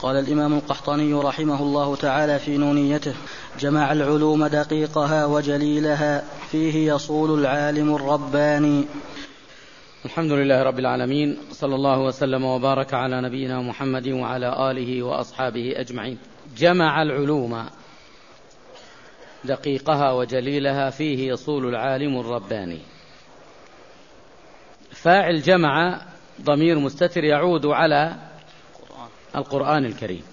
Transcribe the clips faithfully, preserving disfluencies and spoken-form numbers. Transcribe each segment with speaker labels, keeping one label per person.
Speaker 1: قال الإمام القحطاني رحمه الله تعالى في نونيته: جمع العلوم دقيقها وجليلها، فيه يصول العالم الرباني.
Speaker 2: الحمد لله رب العالمين، صلى الله وسلم وبارك على نبينا محمد وعلى آله وأصحابه أجمعين. جمع العلوم دقيقها وجليلها، فيه يصول العالم الرباني. فاعل جمع ضمير مستتر يعود على القرآن الكريم،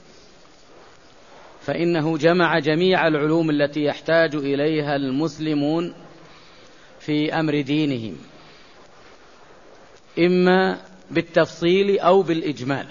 Speaker 2: فإنه جمع جميع العلوم التي يحتاج إليها المسلمون في أمر دينهم، إما بالتفصيل أو بالإجمال.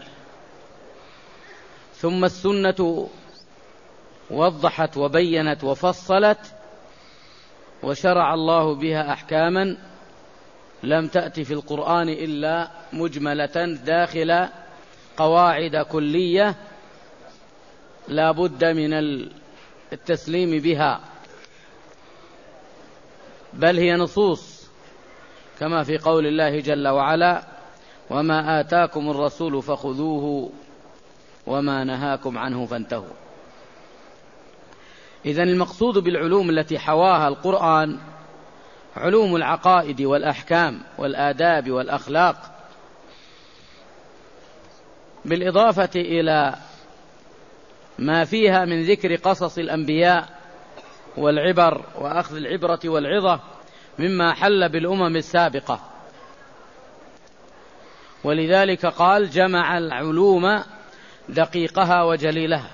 Speaker 2: ثم السنة وضحت وبينت وفصلت، وشرع الله بها أحكاما لم تأتي في القرآن إلا مجملة داخل قواعد كلية لا بد من التسليم بها، بل هي نصوص، كما في قول الله جل وعلا: وما آتاكم الرسول فخذوه وما نهاكم عنه فانتهوا. إذن المقصود بالعلوم التي حواها القرآن علوم العقائد والأحكام والآداب والأخلاق، بالإضافة إلى ما فيها من ذكر قصص الأنبياء والعبر وأخذ العبرة والعظة مما حل بالأمم السابقة. ولذلك قال: جمع العلوم دقيقها وجليلها.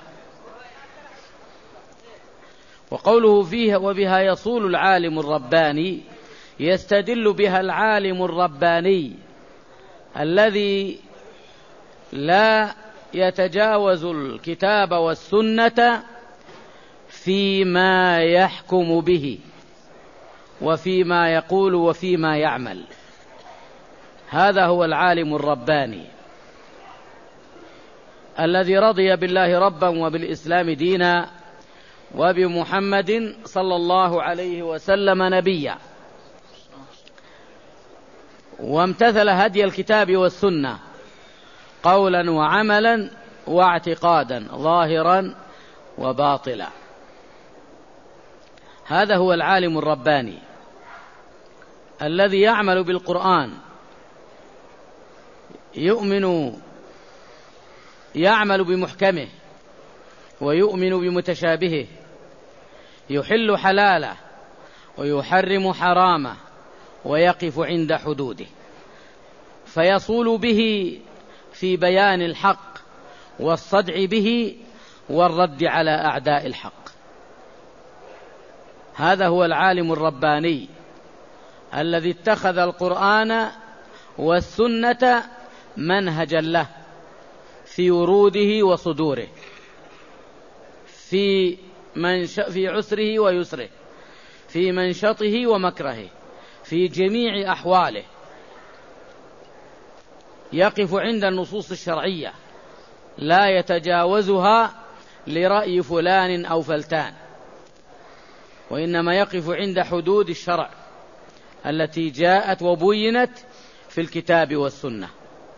Speaker 2: وقوله فيها وبها يصول العالم الرباني، يستدل بها العالم الرباني الذي لا يتجاوز الكتاب والسنة فيما يحكم به وفيما يقول وفيما يعمل. هذا هو العالم الرباني الذي رضي بالله ربا وبالإسلام دينا وبمحمد صلى الله عليه وسلم نبيا، وامتثل هدي الكتاب والسنة قولا وعملا واعتقادا ظاهرا وباطلا. هذا هو العالم الرباني الذي يعمل بالقرآن، يؤمن يعمل بمحكمه ويؤمن بمتشابهه، يحل حلاله ويحرم حرامه ويقف عند حدوده، فيصول به في بيان الحق والصدع به والرد على أعداء الحق. هذا هو العالم الرباني الذي اتخذ القرآن والسنة منهجا له في وروده وصدوره، في منش في عسره ويسره، في منشطه ومكرهه، في جميع أحواله، يقف عند النصوص الشرعية لا يتجاوزها لرأي فلان أو فلتان، وإنما يقف عند حدود الشرع التي جاءت وبينت في الكتاب والسنة.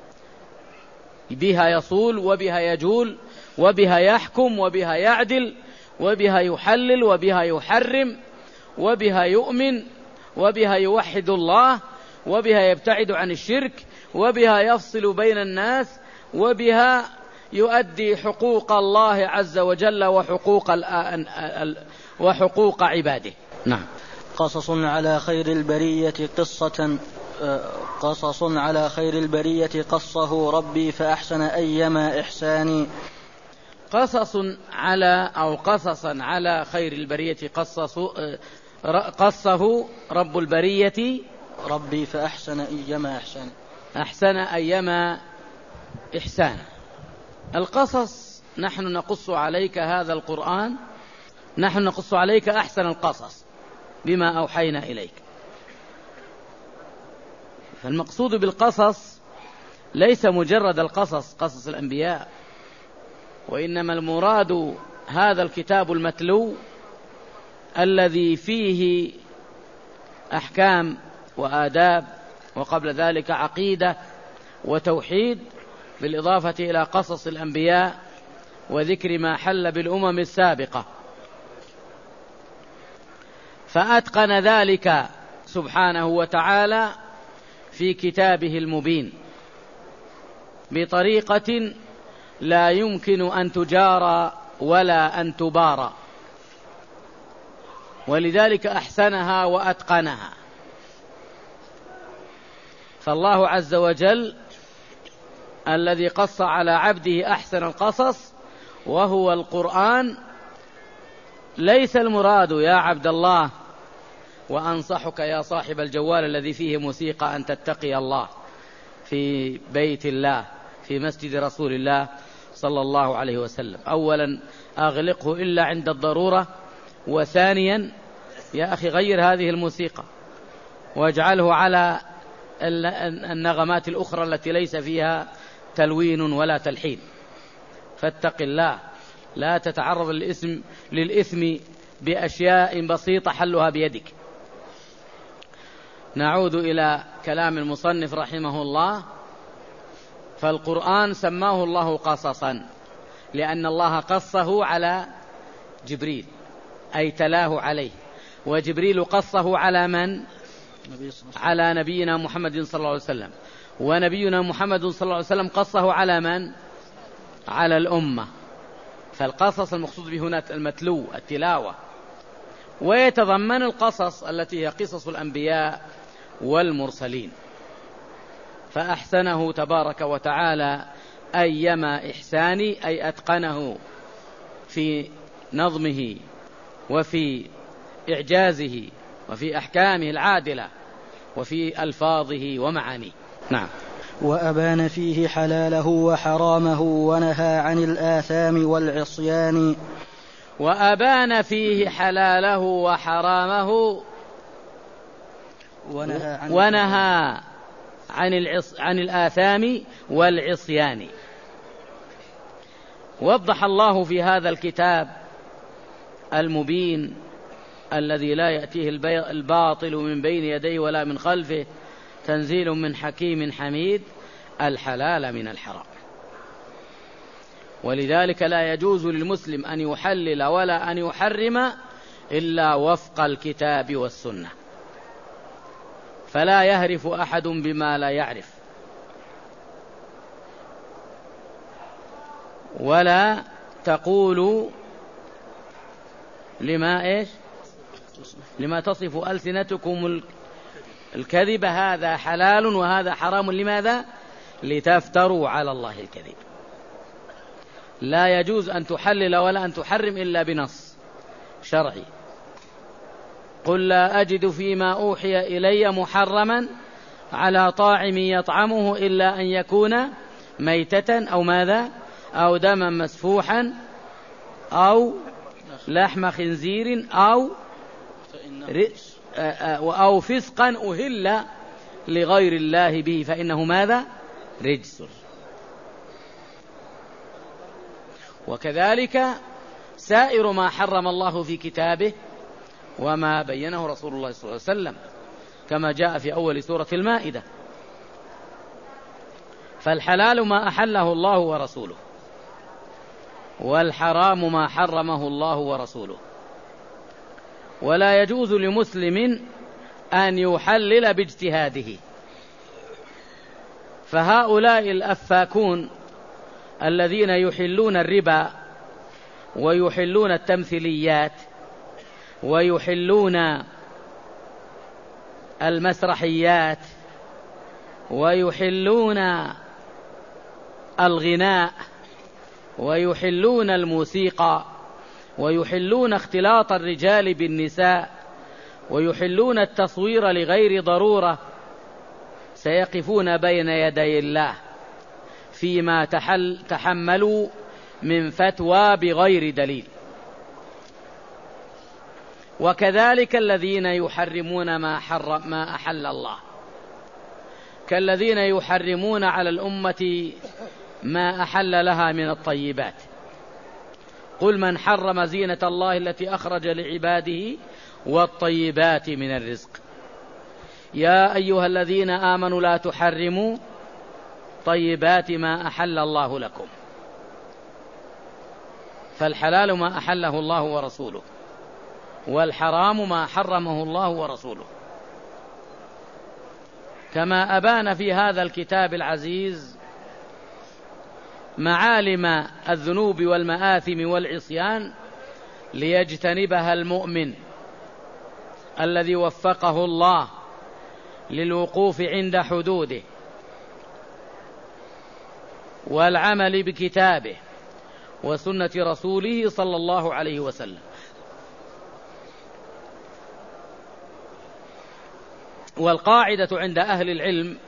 Speaker 2: بها يصول وبها يجول وبها يحكم وبها يعدل وبها يحلل وبها يحرم وبها يؤمن وبها يوحد الله وبها يبتعد عن الشرك وبها يفصل بين الناس وبها يؤدي حقوق الله عز وجل وحقوق وحقوق عباده. نعم.
Speaker 1: قصص على خير البرية قصة قصص على خير البرية قصه ربي فأحسن أيما إحساني.
Speaker 2: قصص على أو قصصا على خير البرية قصص قصه رب البرية
Speaker 1: ربي فأحسن أيما إحساني.
Speaker 2: أحسن أيما إحسان. القصص، نحن نقص عليك هذا القرآن، نحن نقص عليك أحسن القصص بما أوحينا إليك. فالمقصود بالقصص ليس مجرد القصص قصص الأنبياء، وإنما المراد هذا الكتاب المتلو الذي فيه أحكام وآداب، وقبل ذلك عقيدة وتوحيد، بالإضافة إلى قصص الأنبياء وذكر ما حل بالأمم السابقة، فأتقن ذلك سبحانه وتعالى في كتابه المبين بطريقة لا يمكن أن تجارى ولا أن تبارى، ولذلك أحسنها وأتقنها. فالله عز وجل الذي قص على عبده أحسن القصص وهو القرآن، ليس المراد يا عبد الله، وأنصحك يا صاحب الجوال الذي فيه موسيقى أن تتقي الله في بيت الله في مسجد رسول الله صلى الله عليه وسلم. أولا أغلقه إلا عند الضرورة، وثانيا يا أخي غير هذه الموسيقى واجعله على النغمات الأخرى التي ليس فيها تلوين ولا تلحين. فاتق الله، لا تتعرض للإثم, للإثم بأشياء بسيطة حلها بيدك. نعود إلى كلام المصنف رحمه الله. فالقرآن سماه الله قصصا لأن الله قصه على جبريل، أي تلاه عليه، وجبريل قصه على من؟ على نبينا محمد صلى الله عليه وسلم، ونبينا محمد صلى الله عليه وسلم قصه على من؟ على الأمة. فالقصص المقصود به هنا المتلو، التلاوة، ويتضمن القصص التي هي قصص الأنبياء والمرسلين. فأحسنه تبارك وتعالى أيما إحسان، أي أتقنه في نظمه وفي إعجازه وفي أحكامه العادلة وفي ألفاظه ومعانيه. نعم.
Speaker 1: وأبان فيه حلاله وحرامه ونهى عن الآثام والعصيان.
Speaker 2: وأبان فيه حلاله وحرامه
Speaker 1: ونهى عن,
Speaker 2: ونهى عن, العص عن الآثام والعصيان. وضح الله في هذا الكتاب المبين الذي لا يأتيه الباطل من بين يديه ولا من خلفه، تنزيل من حكيم حميد، الحلال من الحرام. ولذلك لا يجوز للمسلم أن يحلل ولا أن يحرم إلا وفق الكتاب والسنة، فلا يهرف أحد بما لا يعرف، ولا تقولوا لما إيش لما تصف ألسنتكم الكذب هذا حلال وهذا حرام. لماذا؟ لتفتروا على الله الكذب. لا يجوز أن تحلل ولا أن تحرم إلا بنص شرعي. قل لا أجد فيما أوحي إلي محرما على طاعم يطعمه إلا أن يكون ميتة أو ماذا أو دما مسفوحا أو لحم خنزير أو أو فسقا أهل لغير الله به فإنه ماذا؟ رجس. وكذلك سائر ما حرم الله في كتابه وما بينه رسول الله صلى الله عليه وسلم كما جاء في أول سورة المائدة. فالحلال ما أحله الله ورسوله، والحرام ما حرمه الله ورسوله. ولا يجوز لمسلم أن يحلل باجتهاده. فهؤلاء الأفاكون الذين يحلون الربا ويحلون التمثيليات ويحلون المسرحيات ويحلون الغناء ويحلون الموسيقى ويحلون اختلاط الرجال بالنساء ويحلون التصوير لغير ضرورة، سيقفون بين يدي الله فيما تحل تحملوا من فتوى بغير دليل. وكذلك الذين يحرمون ما حرم ما أحل الله، كالذين يحرمون على الأمة ما أحل لها من الطيبات. قل من حرم زينة الله التي أخرج لعباده والطيبات من الرزق. يا أيها الذين آمنوا لا تحرموا طيبات ما أحل الله لكم. فالحلال ما أحله الله ورسوله، والحرام ما حرمه الله ورسوله، كما أبان في هذا الكتاب العزيز معالم الذنوب والمآثم والعصيان ليجتنبها المؤمن الذي وفقه الله للوقوف عند حدوده والعمل بكتابه وسنة رسوله صلى الله عليه وسلم. والقاعدة عند أهل العلم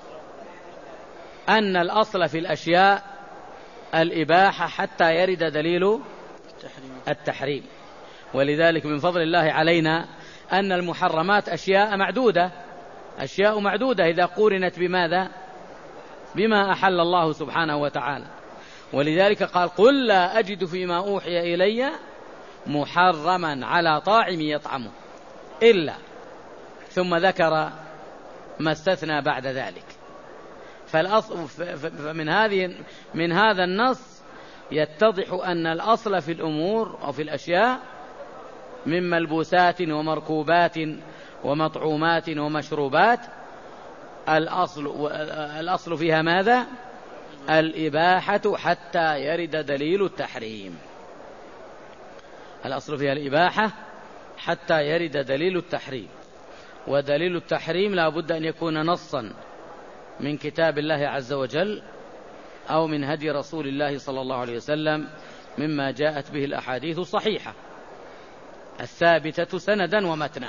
Speaker 2: أن الأصل في الأشياء الإباحة حتى يرد دليل التحريم. ولذلك من فضل الله علينا أن المحرمات أشياء معدودة، أشياء معدودة إذا قورنت بماذا؟ بما أحل الله سبحانه وتعالى. ولذلك قال: قل لا أجد فيما أوحي إلي محرما على طاعم يطعمه إلا، ثم ذكر ما استثنى بعد ذلك. فالأصل فمن هذه من هذا النص يتضح أن الأصل في الأمور أو في الأشياء من ملبوسات ومركوبات ومطعومات ومشروبات الأصل الأصل فيها ماذا؟ الإباحة حتى يرد دليل التحريم. الأصل فيها الإباحة حتى يرد دليل التحريم، ودليل التحريم لا بد أن يكون نصا من كتاب الله عز وجل أو من هدي رسول الله صلى الله عليه وسلم مما جاءت به الأحاديث الصحيحة الثابتة سندا ومتنا.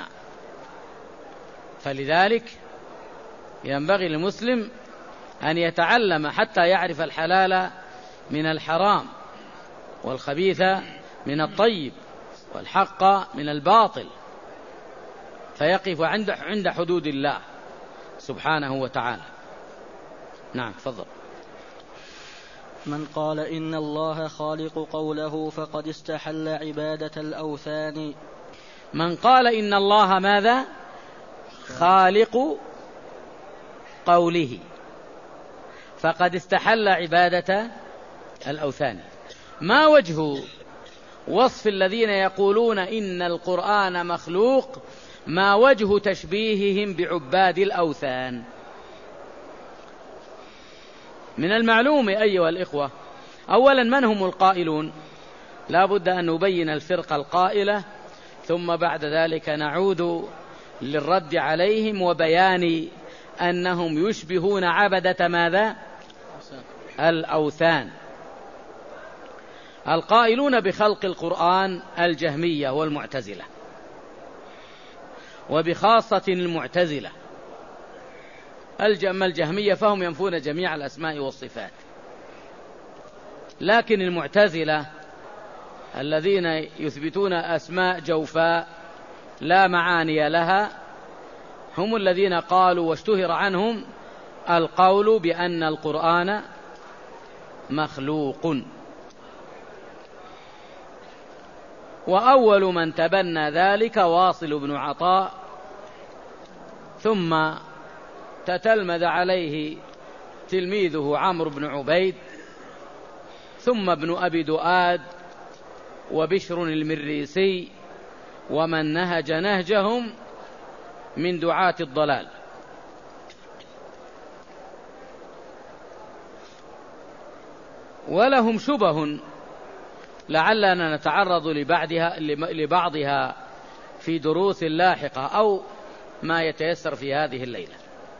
Speaker 2: فلذلك ينبغي للمسلم أن يتعلم حتى يعرف الحلال من الحرام والخبيث من الطيب والحق من الباطل، فيقف عند عند حدود الله سبحانه وتعالى. نعم، تفضل.
Speaker 1: من قال إن الله خالق قوله فقد استحل عبادة الأوثان.
Speaker 2: من قال إن الله ماذا؟ خالق قوله فقد استحل عبادة الأوثان. ما وجه وصف الذين يقولون إن القرآن مخلوق؟ ما وجه تشبيههم بعباد الأوثان؟ من المعلوم أيها الإخوة أولا من هم القائلون؟ لا بد أن نبين الفرقة القائلة، ثم بعد ذلك نعود للرد عليهم وبيان أنهم يشبهون عبدة ماذا؟ الأوثان. القائلون بخلق القرآن الجهمية والمعتزلة، وبخاصة المعتزلة. أما الجهمية فهم ينفون جميع الأسماء والصفات، لكن المعتزلة الذين يثبتون أسماء جوفاء لا معاني لها هم الذين قالوا واشتهر عنهم القول بأن القرآن مخلوق. وأول من تبنى ذلك واصل بن عطاء، ثم تتلمذ عليه تلميذه عمرو بن عبيد، ثم ابن أبي دؤاد وبشر المريسي، ومن نهج نهجهم من دعاة الضلال. ولهم شبه لعلنا نتعرض لبعضها, لبعضها في دروس لاحقة أو ما يتيسر في هذه الليلة.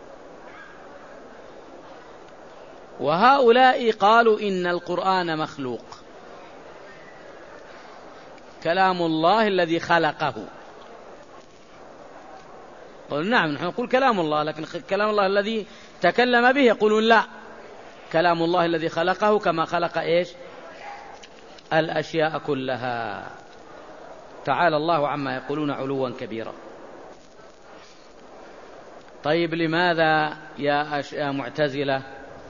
Speaker 2: وهؤلاء قالوا إن القرآن مخلوق، كلام الله الذي خلقه. قالوا نعم نحن نقول كلام الله، لكن كلام الله الذي تكلم به يقولون لا، كلام الله الذي خلقه كما خلق إيش؟ الأشياء كلها. تعالى الله عما يقولون علوا كبيرا. طيب لماذا يا, يا معتزلة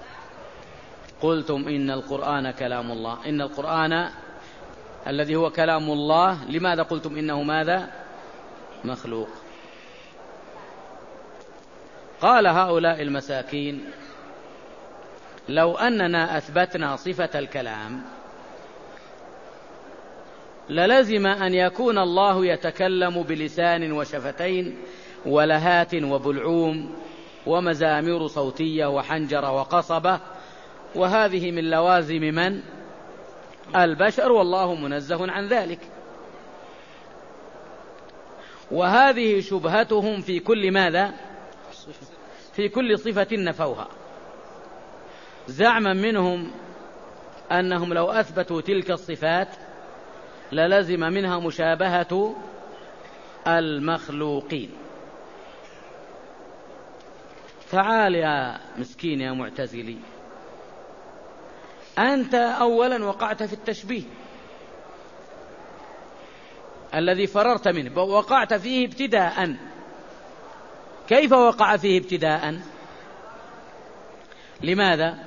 Speaker 2: قلتم إن القرآن كلام الله؟ إن القرآن الذي هو كلام الله لماذا قلتم إنه ماذا؟ مخلوق. قال هؤلاء المساكين لو أننا أثبتنا صفة الكلام للزم أن يكون الله يتكلم بلسان وشفتين ولهات وبلعوم ومزامير صوتية وحنجرة وقصبة، وهذه من لوازم من؟ البشر، والله منزه عن ذلك. وهذه شبهتهم في كل ماذا؟ في كل صفة نفوها، زعما منهم أنهم لو أثبتوا تلك الصفات للزم منها مشابهة المخلوقين. تعال يا مسكين يا معتزلي، أنت أولا وقعت في التشبيه الذي فررت منه، وقعت فيه ابتداء. كيف وقع فيه ابتداء؟ لماذا؟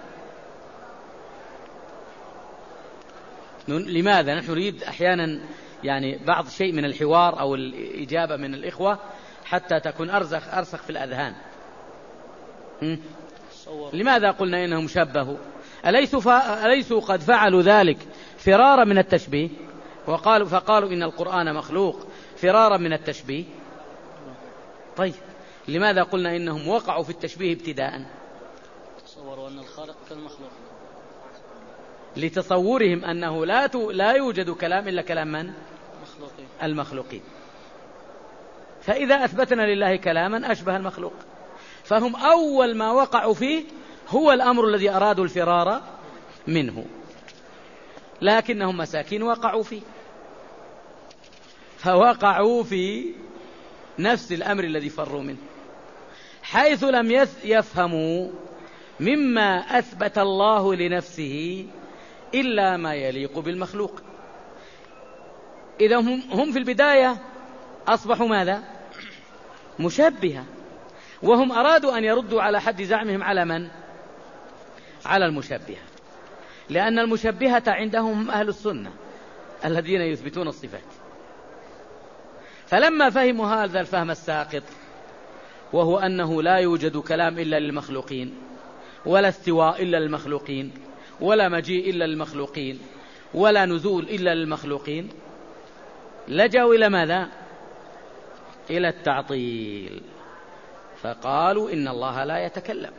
Speaker 2: لماذا نحن نريد أحيانا يعني بعض شيء من الحوار أو الإجابة من الإخوة حتى تكون أرسخ أرسخ في الأذهان. لماذا قلنا إنهم شبهوا؟ أليسوا, فا... أليسوا قد فعلوا ذلك فرارا من التشبيه؟ وقالوا فقالوا إن القرآن مخلوق فرارا من التشبيه. طيب لماذا قلنا إنهم وقعوا في التشبيه ابتداء؟
Speaker 1: تصوروا أن الخالق كالمخلوق،
Speaker 2: لتصورهم أنه لا, ت... لا يوجد كلام إلا كلام من؟
Speaker 1: المخلوقين.
Speaker 2: المخلوقين. فإذا أثبتنا لله كلاما أشبه المخلوق، فهم أول ما وقعوا فيه هو الأمر الذي أرادوا الفرار منه، لكنهم مساكين وقعوا فيه، فوقعوا في نفس الأمر الذي فروا منه، حيث لم يفهموا مما أثبت الله لنفسه إلا ما يليق بالمخلوق. إذا هم في البداية أصبحوا ماذا؟ مشبهة، وهم أرادوا أن يردوا على حد زعمهم على من؟ على المشبهة، لأن المشبهة عندهم أهل السنة الذين يثبتون الصفات. فلما فهموا هذا الفهم الساقط، وهو أنه لا يوجد كلام إلا للمخلوقين، ولا استواء إلا للمخلوقين، ولا مجيء إلا للمخلوقين، ولا نزول إلا للمخلوقين، لجأوا إلى ماذا؟ إلى التعطيل، فقالوا إن الله لا يتكلم.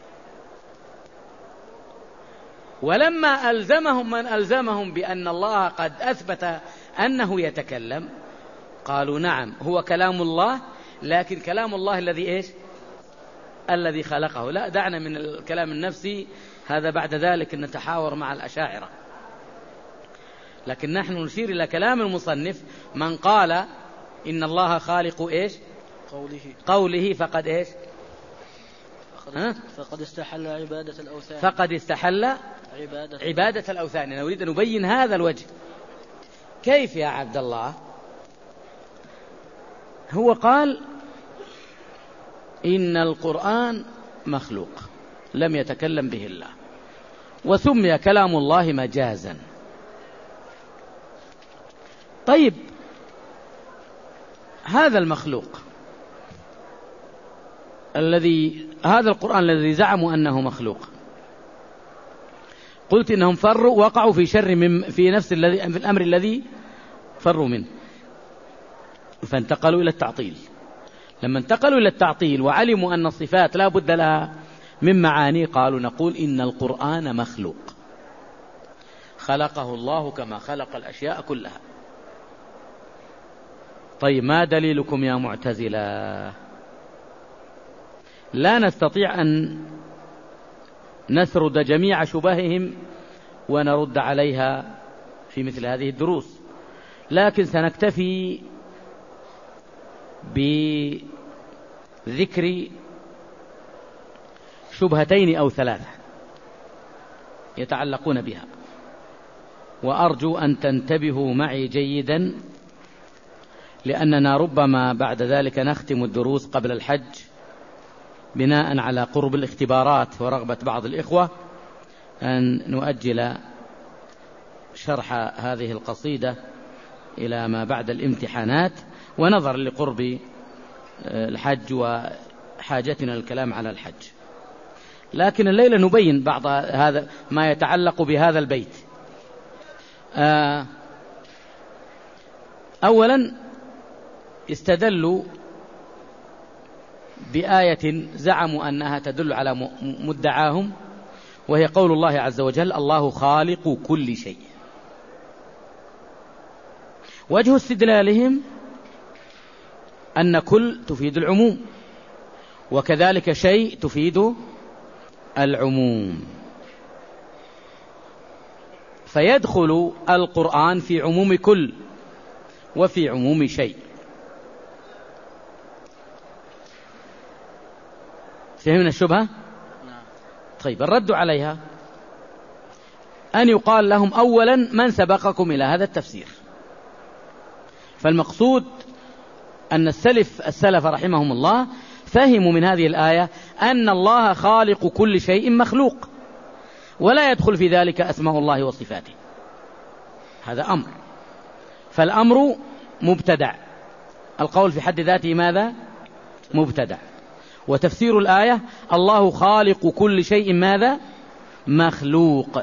Speaker 2: ولما ألزمهم من ألزمهم بأن الله قد أثبت أنه يتكلم، قالوا نعم هو كلام الله، لكن كلام الله الذي إيش؟ الذي خلقه. لا، دعنا من الكلام النفسي، هذا بعد ذلك نتحاور مع الأشاعرة، لكن نحن نشير إلى كلام المصنف. من قال إن الله خالق إيش؟
Speaker 1: قوله,
Speaker 2: قوله فقد إيش؟
Speaker 1: فقد, فقد استحل عبادة الأوثان،
Speaker 2: فقد استحل
Speaker 1: عبادة,
Speaker 2: عبادة الأوثان. نريد أن نبين هذا الوجه. كيف يا عبد الله؟ هو قال إن القرآن مخلوق لم يتكلم به الله، وسمي كلام الله مجازا. طيب هذا المخلوق الذي هذا القرآن الذي زعموا أنه مخلوق، قلت إنهم فروا وقعوا في شر من في نفس الذي في الأمر الذي فروا منه، فانتقلوا إلى التعطيل. لما انتقلوا إلى التعطيل وعلموا أن الصفات لا بد لها من معاني، قالوا نقول إن القرآن مخلوق خلقه الله كما خلق الأشياء كلها. طيب ما دليلكم يا معتزلة؟ لا نستطيع أن نسرد جميع شبههم ونرد عليها في مثل هذه الدروس، لكن سنكتفي بذكر شبهتين أو ثلاثة يتعلقون بها، وأرجو أن تنتبهوا معي جيدا، لأننا ربما بعد ذلك نختم الدروس قبل الحج بناء على قرب الاختبارات ورغبة بعض الإخوة أن نؤجل شرح هذه القصيدة إلى ما بعد الامتحانات، ونظر لقرب الحج وحاجتنا للكلام على الحج. لكن الليلة نبين بعض هذا ما يتعلق بهذا البيت. آه أولا استدلوا بآية زعموا أنها تدل على مدعاهم، وهي قول الله عز وجل: الله خالق كل شيء. وجه استدلالهم أن كل تفيد العموم، وكذلك شيء تفيد العموم، فيدخل القرآن في عموم كل وفي عموم شيء. فهمنا الشبهة؟ طيب، الرد عليها أن يقال لهم أولا: من سبقكم إلى هذا التفسير؟ فالمقصود أن السلف السلف رحمهم الله فهموا من هذه الآية أن الله خالق كل شيء مخلوق، ولا يدخل في ذلك أسماء الله وصفاته. هذا أمر، فالأمر مبتدع، القول في حد ذاته ماذا؟ مبتدع. وتفسير الآية: الله خالق كل شيء ماذا؟ مخلوق.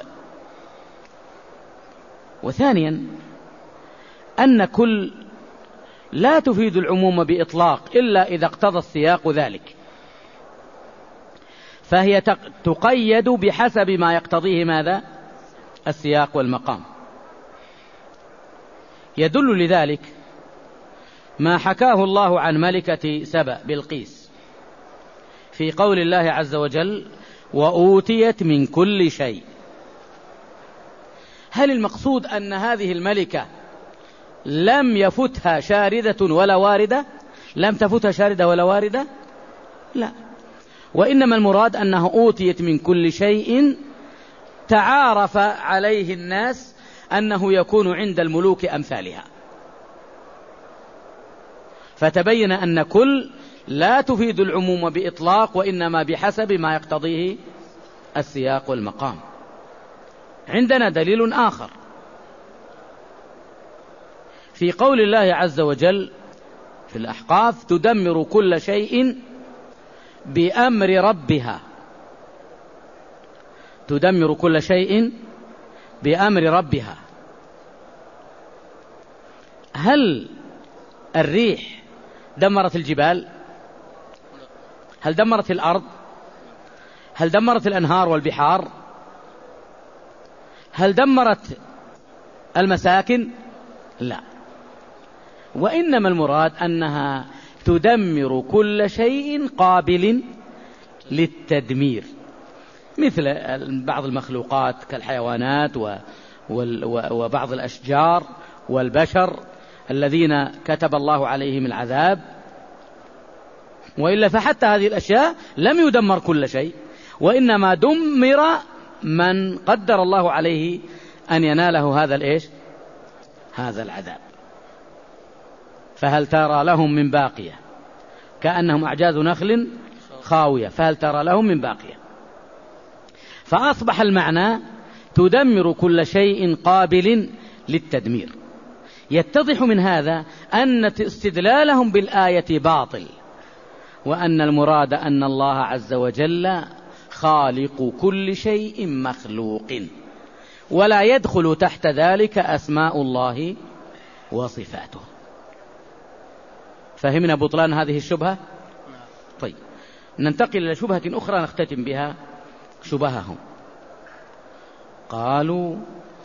Speaker 2: وثانيا أن كل لا تفيد العموم بإطلاق إلا إذا اقتضى السياق ذلك، فهي تقيد بحسب ما يقتضيه ماذا؟ السياق والمقام. يدل لذلك ما حكاه الله عن ملكة سبأ بلقيس في قول الله عز وجل: وأوتيت من كل شيء. هل المقصود أن هذه الملكة لم يفتها شاردة ولا واردة؟ لم تفتها شاردة ولا واردة؟ لا، وإنما المراد أنه أوتيت من كل شيء تعارف عليه الناس أنه يكون عند الملوك أمثالها، فتبين أن كل لا تفيد العموم بإطلاق، وإنما بحسب ما يقتضيه السياق والمقام. عندنا دليل آخر في قول الله عز وجل في الأحقاف: تدمر كل شيء بأمر ربها. تدمر كل شيء بأمر ربها. هل الريح دمرت الجبال؟ هل دمرت الأرض؟ هل دمرت الأنهار والبحار؟ هل دمرت المساكن؟ لا، وإنما المراد أنها تدمر كل شيء قابل للتدمير، مثل بعض المخلوقات كالحيوانات وبعض الأشجار والبشر الذين كتب الله عليهم العذاب. وإلا فحتى هذه الأشياء لم يدمر كل شيء، وإنما دمر من قدر الله عليه أن يناله هذا الإيش؟ هذا العذاب. فهل ترى لهم من باقية؟ كأنهم أعجاز نخل خاوية، فهل ترى لهم من باقية؟ فأصبح المعنى تدمر كل شيء قابل للتدمير. يتضح من هذا أن استدلالهم بالآية باطل، وأن المراد أن الله عز وجل خالق كل شيء مخلوق، ولا يدخل تحت ذلك أسماء الله وصفاته. فهمنا بطلان هذه الشبهة؟ طيب، ننتقل إلى شبهة أخرى نختتم بها شبههم. قالوا: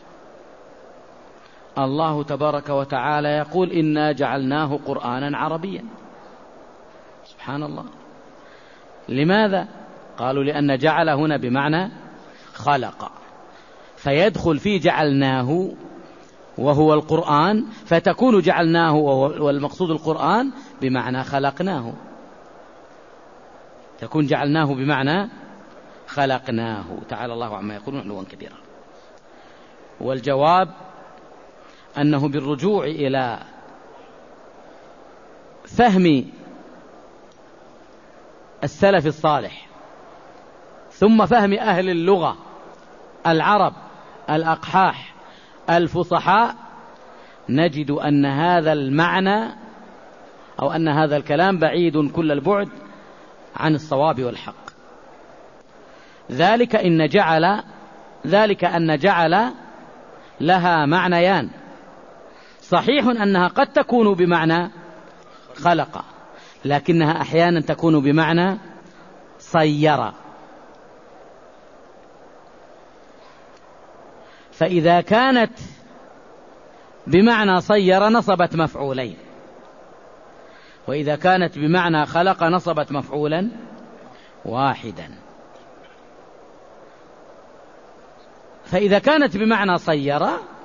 Speaker 2: الله تبارك وتعالى يقول: إنا جعلناه قرآنا عربيا. سبحان الله، لماذا؟ قالوا: لأن جعل هنا بمعنى خلق، فيدخل في جعلناه وهو القرآن، فتكون جعلناه والمقصود القرآن بمعنى خلقناه، تكون جعلناه بمعنى خلقناه. تعالى الله عما يقولون علوا كبيرا. والجواب أنه بالرجوع إلى فهم السلف الصالح ثم فهم أهل اللغة العرب الأقحاح الفصحاء، نجد أن هذا المعنى أو أن هذا الكلام بعيد كل البعد عن الصواب والحق. ذلك إن جعل ذلك أن جعل لها معنيان: صحيح أنها قد تكون بمعنى خلق، لكنها أحيانا تكون بمعنى صير. فإذا كانت بمعنى صير نصبت مفعولين، وإذا كانت بمعنى خلق نصبت مفعولا واحدا. فإذا كانت بمعنى صير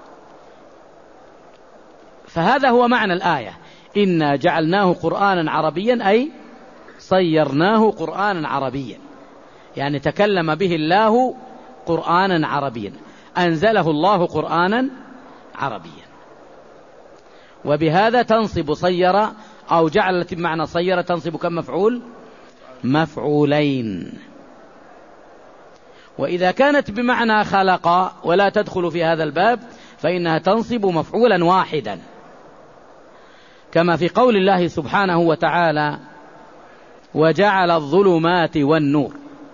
Speaker 2: فهذا هو معنى الآية: إنا جعلناه قرآنا عربيا، أي صيرناه قرآنا عربيا، يعني تكلم به الله قرآنا عربيا، أنزله الله قرآنا عربيا. وبهذا تنصب صير، أو جعلت بمعنى صير تنصب كم مفعول؟ مفعولين. وإذا كانت بمعنى خلق ولا تدخل في هذا الباب فإنها تنصب مفعولا واحدا، كما في قول الله سبحانه وتعالى: وجعل الظلمات والنور.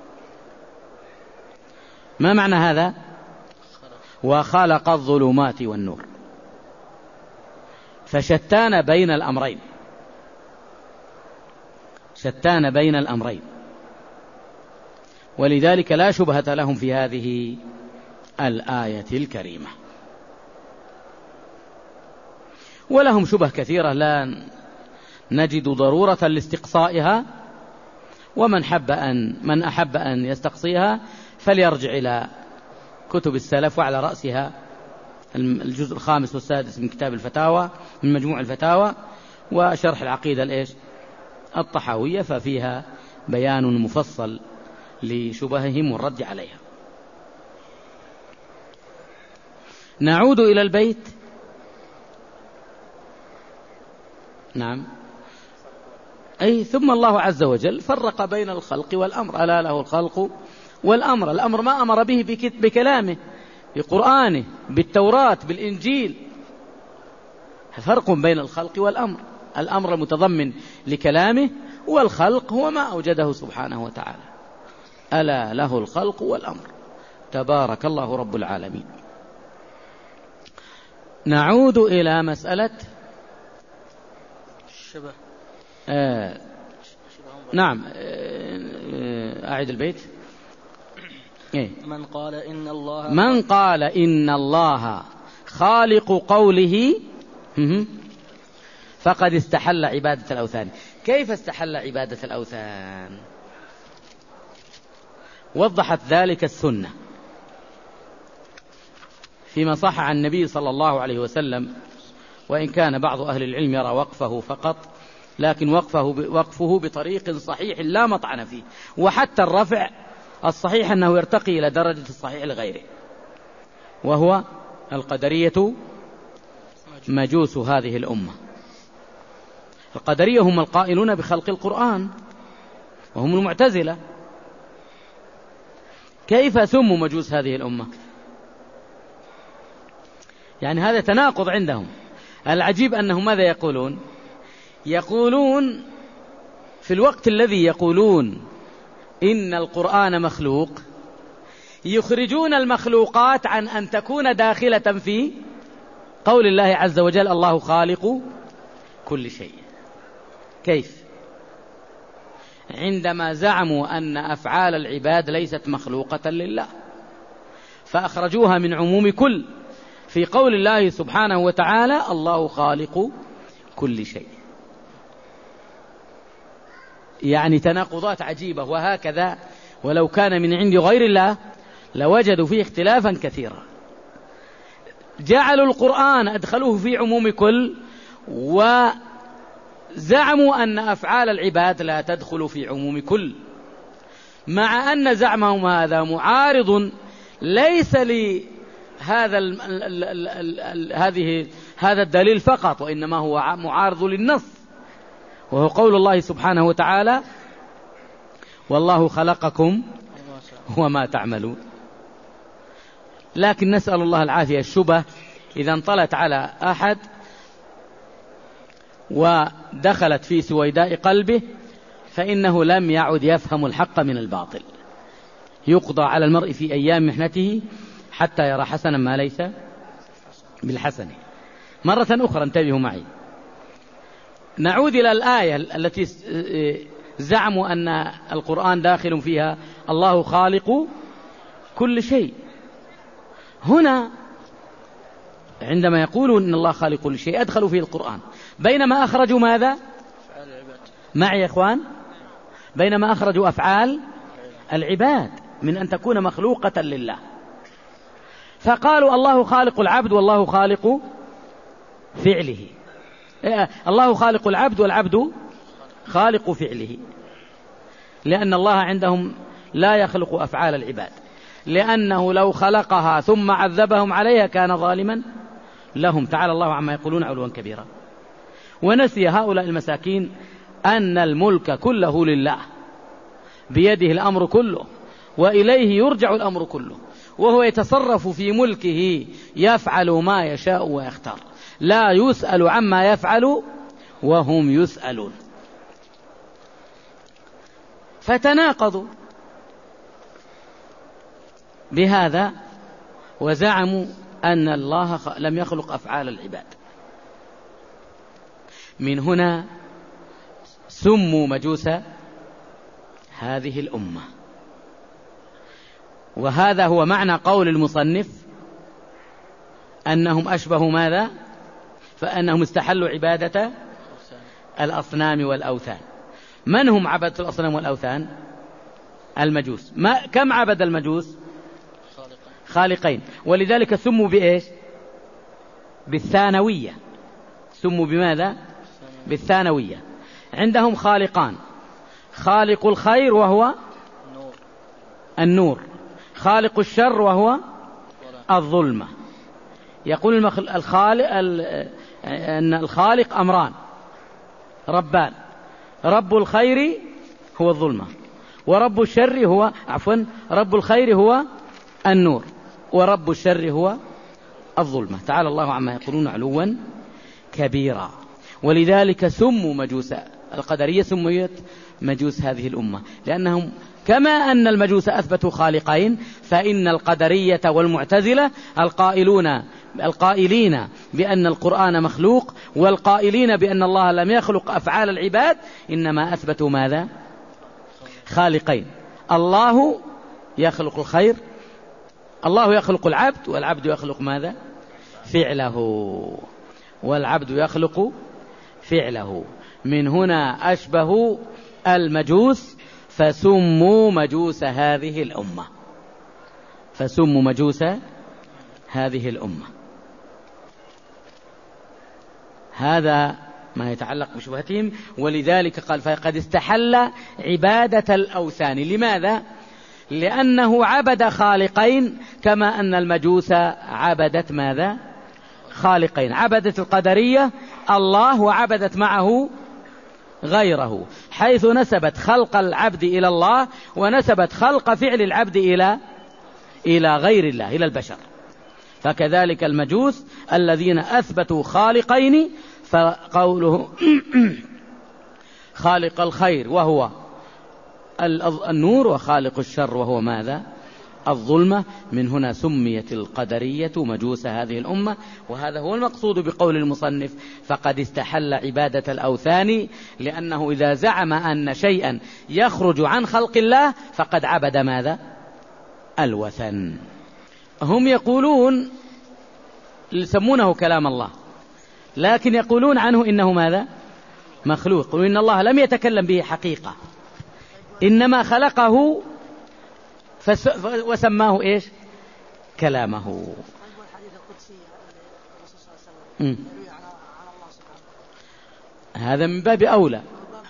Speaker 2: ما معنى هذا؟ وخلق الظلمات والنور. فشتان بين الأمرين، شتان بين الأمرين، ولذلك لا شبهة لهم في هذه الآية الكريمة. ولهم شبه كثيرة لا نجد ضرورة لاستقصائها، ومن حب أن من أحب أن يستقصيها فليرجع إلى كتب السلف، وعلى رأسها الجزء الخامس والسادس من كتاب الفتاوى، من مجموع الفتاوى، وشرح العقيدة الإيش الطحاوية، ففيها بيان مفصل لشبههم والرد عليها. نعود إلى البيت. نعم. أي ثم الله عز وجل فرق بين الخلق والأمر، ألا له الخلق والأمر. الأمر ما أمر به بكلامه، بقرآنه، بالتوراة، بالإنجيل. فرق بين الخلق والأمر. الأمر متضمن لكلامه، والخلق هو ما أوجده سبحانه وتعالى. ألا له الخلق والأمر، تبارك الله رب العالمين. نعود إلى مسألة
Speaker 1: الشبه.
Speaker 2: آه نعم. آه أعد البيت. إيه؟
Speaker 1: من قال إن الله
Speaker 2: من قال إن الله خالق قوله فقد استحل عبادة الأوثان. كيف استحل عبادة الأوثان؟ وضحت ذلك السنة فيما صح عن النبي صلى الله عليه وسلم، وإن كان بعض أهل العلم يرى وقفه فقط، لكن وقفه وقفه بطريق صحيح لا مطعن فيه. وحتى الرفع الصحيح أنه يرتقي إلى درجة الصحيح لغيره، وهو القدرية مجوس هذه الأمة. القدرية هم القائلون بخلق القرآن، وهم المعتزلة. كيف سموا مجوس هذه الأمة؟ يعني هذا تناقض عندهم. العجيب أنهم ماذا يقولون؟ يقولون في الوقت الذي يقولون إن القرآن مخلوق، يخرجون المخلوقات عن أن تكون داخلة في قول الله عز وجل: الله خالق كل شيء. كيف؟ عندما زعموا أن أفعال العباد ليست مخلوقة لله، فأخرجوها من عموم كل في قول الله سبحانه وتعالى: الله خالق كل شيء. يعني تناقضات عجيبة. وهكذا ولو كان من عند غير الله لوجدوا فيه اختلافا كثيرا. جعلوا القرآن أدخلوه في عموم كل، وزعموا أن أفعال العباد لا تدخل في عموم كل، مع أن زعمهم هذا معارض ليس لهذا ال ال ال ال ال هذه هذا الدليل فقط، وإنما هو معارض للنص، وهو قول الله سبحانه وتعالى: والله خلقكم وما تعملون. لكن نسأل الله العافية. الشبه إذا انطلت على أحد ودخلت في سويداء قلبه فإنه لم يعد يفهم الحق من الباطل. يقضى على المرء في أيام محنته حتى يرى حسنا ما ليس بالحسن. مرة أخرى انتبهوا معي، نعود إلى الآية التي زعموا أن القرآن داخل فيها الله خالق كل شيء. هنا عندما يقولون أن الله خالق كل شيء أدخلوا فيه القرآن، بينما أخرجوا ماذا؟ معي يا إخوان، بينما أخرجوا أفعال العباد من أن تكون مخلوقة لله، فقالوا الله خالق العبد والله خالق فعله، الله خالق العبد والعبد خالق فعله، لأن الله عندهم لا يخلق أفعال العباد، لأنه لو خلقها ثم عذبهم عليها كان ظالما لهم، تعالى الله عما يقولون علوا كبيرا. ونسي هؤلاء المساكين أن الملك كله لله، بيده الأمر كله وإليه يرجع الأمر كله، وهو يتصرف في ملكه يفعل ما يشاء ويختار، لا يسأل عما يفعل وهم يسألون. فتناقضوا بهذا وزعموا أن الله لم يخلق أفعال العباد. من هنا سموا مجوس هذه الأمة، وهذا هو معنى قول المصنف أنهم أشبهوا ماذا؟ فأنهم استحلوا عبادة الأصنام والأوثان. من هم عبدة الأصنام والأوثان؟ المجوس. ما كم عبد المجوس؟ خالقين، ولذلك سموا بإيش؟ بالثانوية. سموا بماذا؟ بالثانوية. عندهم خالقان، خالق الخير وهو النور، خالق الشر وهو الظلمة. يقول الخالق أن الخالق أمران ربان، رب الخير هو الظلمة، ورب الشر هو عفوا رب الخير هو النور، ورب الشر هو الظلمة. تعالى الله عما يقولون علوا كبيرا. ولذلك سموا مجوس القدرية سميت مجوس هذه الأمة، لأنهم كما أن المجوس أثبتوا خالقين، فإن القدرية والمعتزلة القائلون القائلين بأن القرآن مخلوق والقائلين بأن الله لم يخلق أفعال العباد إنما أثبتوا ماذا؟ خالقين. الله يخلق الخير، الله يخلق العبد، والعبد يخلق ماذا؟ فعله، والعبد يخلق فعله. من هنا أشبه المجوس فسموا مجوس هذه الأمة، فسموا مجوس هذه الأمة. هذا ما يتعلق بشبهتهم. ولذلك قال فقد استحل عبادة الأوثان. لماذا؟ لأنه عبد خالقين كما أن المجوس عبدت ماذا؟ خالقين. عبدت القدرية الله وعبدت معه غيره، حيث نسبت خلق العبد إلى الله ونسبت خلق فعل العبد إلى إلى غير الله، إلى البشر. فكذلك المجوس الذين أثبتوا خالقين، فقوله خالق الخير وهو النور، وخالق الشر وهو ماذا؟ الظلمة. من هنا سميت القدرية مجوس هذه الأمة. وهذا هو المقصود بقول المصنف فقد استحل عبادة الأوثان، لأنه إذا زعم أن شيئا يخرج عن خلق الله فقد عبد ماذا؟ الوثن. هم يقولون يسمونه كلام الله، لكن يقولون عنه إنه ماذا؟ مخلوق، وإن الله لم يتكلم به حقيقة، إنما خلقه فس... وسماه إيش؟ كلامه. م. هذا من باب أولى.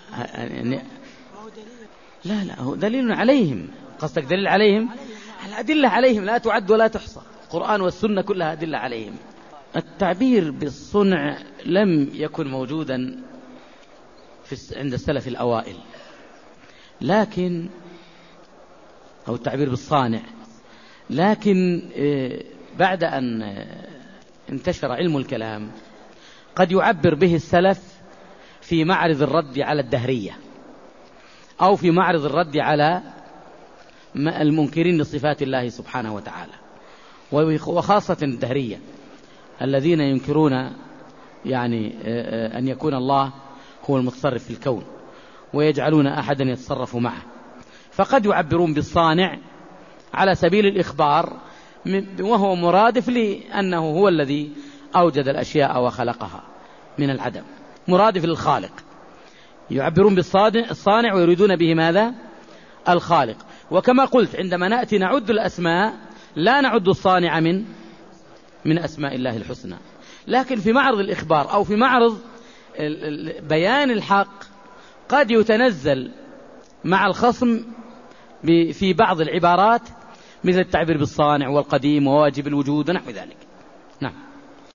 Speaker 2: لا لا هو دليل عليهم. قصدك دليل عليهم؟ الأدلة عليهم لا تعد ولا تحصى، القرآن والسنة كلها أدلة عليهم. التعبير بالصنع لم يكن موجودا في عند السلف الأوائل، لكن أو التعبير بالصانع، لكن بعد أن انتشر علم الكلام قد يعبر به السلف في معرض الرد على الدهرية، أو في معرض الرد على المنكرين لصفات الله سبحانه وتعالى، وخاصة الدهرية الذين ينكرون يعني أن يكون الله هو المتصرف في الكون، ويجعلون أحدا يتصرف معه. فقد يعبرون بالصانع على سبيل الإخبار، وهو مرادف لأنه هو الذي أوجد الأشياء وخلقها من العدم، مرادف للخالق. يعبرون بالصانع ويريدون به ماذا؟ الخالق. وكما قلت عندما نأتي نعد الأسماء لا نعد الصانع من من أسماء الله الحسنى، لكن في معرض الإخبار أو في معرض بيان الحق قد يتنزل مع الخصم في بعض العبارات مثل التعبير بالصانع والقديم وواجب الوجود ونحو ذلك.